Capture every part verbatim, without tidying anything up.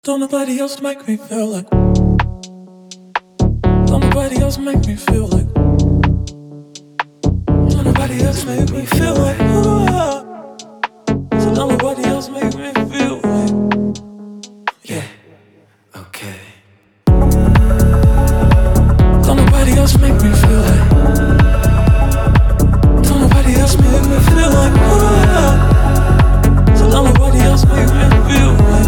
Don't nobody else make me feel like. Don't nobody else make me feel like. Don't nobody else make me feel like. Ooh, ah. So don't nobody else make me feel like. Yeah, okay. Don't nobody else make me feel like. Don't nobody else make me feel like. Ooh, ah. So don't nobody else make me feel like.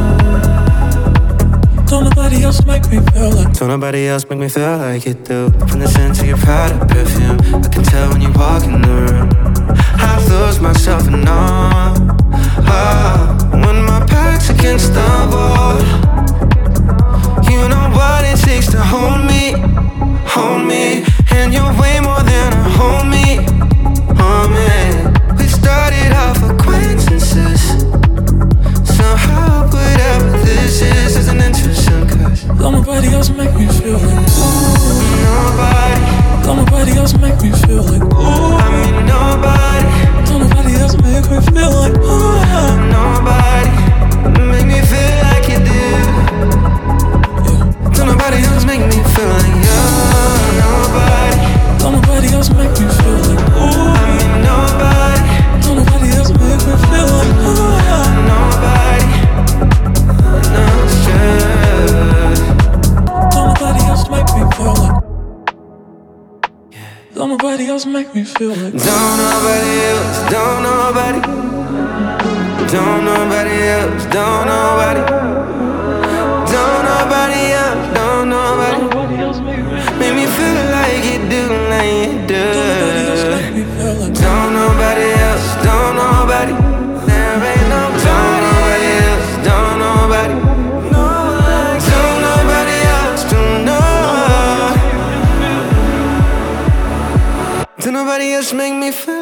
Don't nobody else make me feel like. Don't nobody else make me feel like you do. From the scent to your product perfume, I can tell when you walk in the room. I lose myself in awe. Oh, when my back's against the wall, you know what it takes to hold me, hold me. And you're way more than a homie, oh man. We started off acquaintances. Somehow whatever this is is an interesting cause Don't nobody else make me feel like. nobody. Don't nobody else make me feel like. Ooh, I mean nobody. don't nobody else make me feel like. Ooh, ah. Nobody make me feel like you do. Yeah. Don't nobody else make me feel like you. Nobody. Don't nobody else make me feel like. Ooh, I mean nobody. don't nobody else make me feel like. Ooh, ah. Nobody. No stress. Don't nobody else make me feel like. Don't nobody else make me feel like. Don't nobody else. Don't nobody. Don't nobody else. Don't nobody. Don't nobody else. Don't nobody. Don't nobody else make me. Make me feel like you do, like you do. Don't nobody else make me feel like. Don't nobody else, don't nobody. There ain't nobody else, don't nobody. Don't nobody else, don't know. Don't nobody else make me feel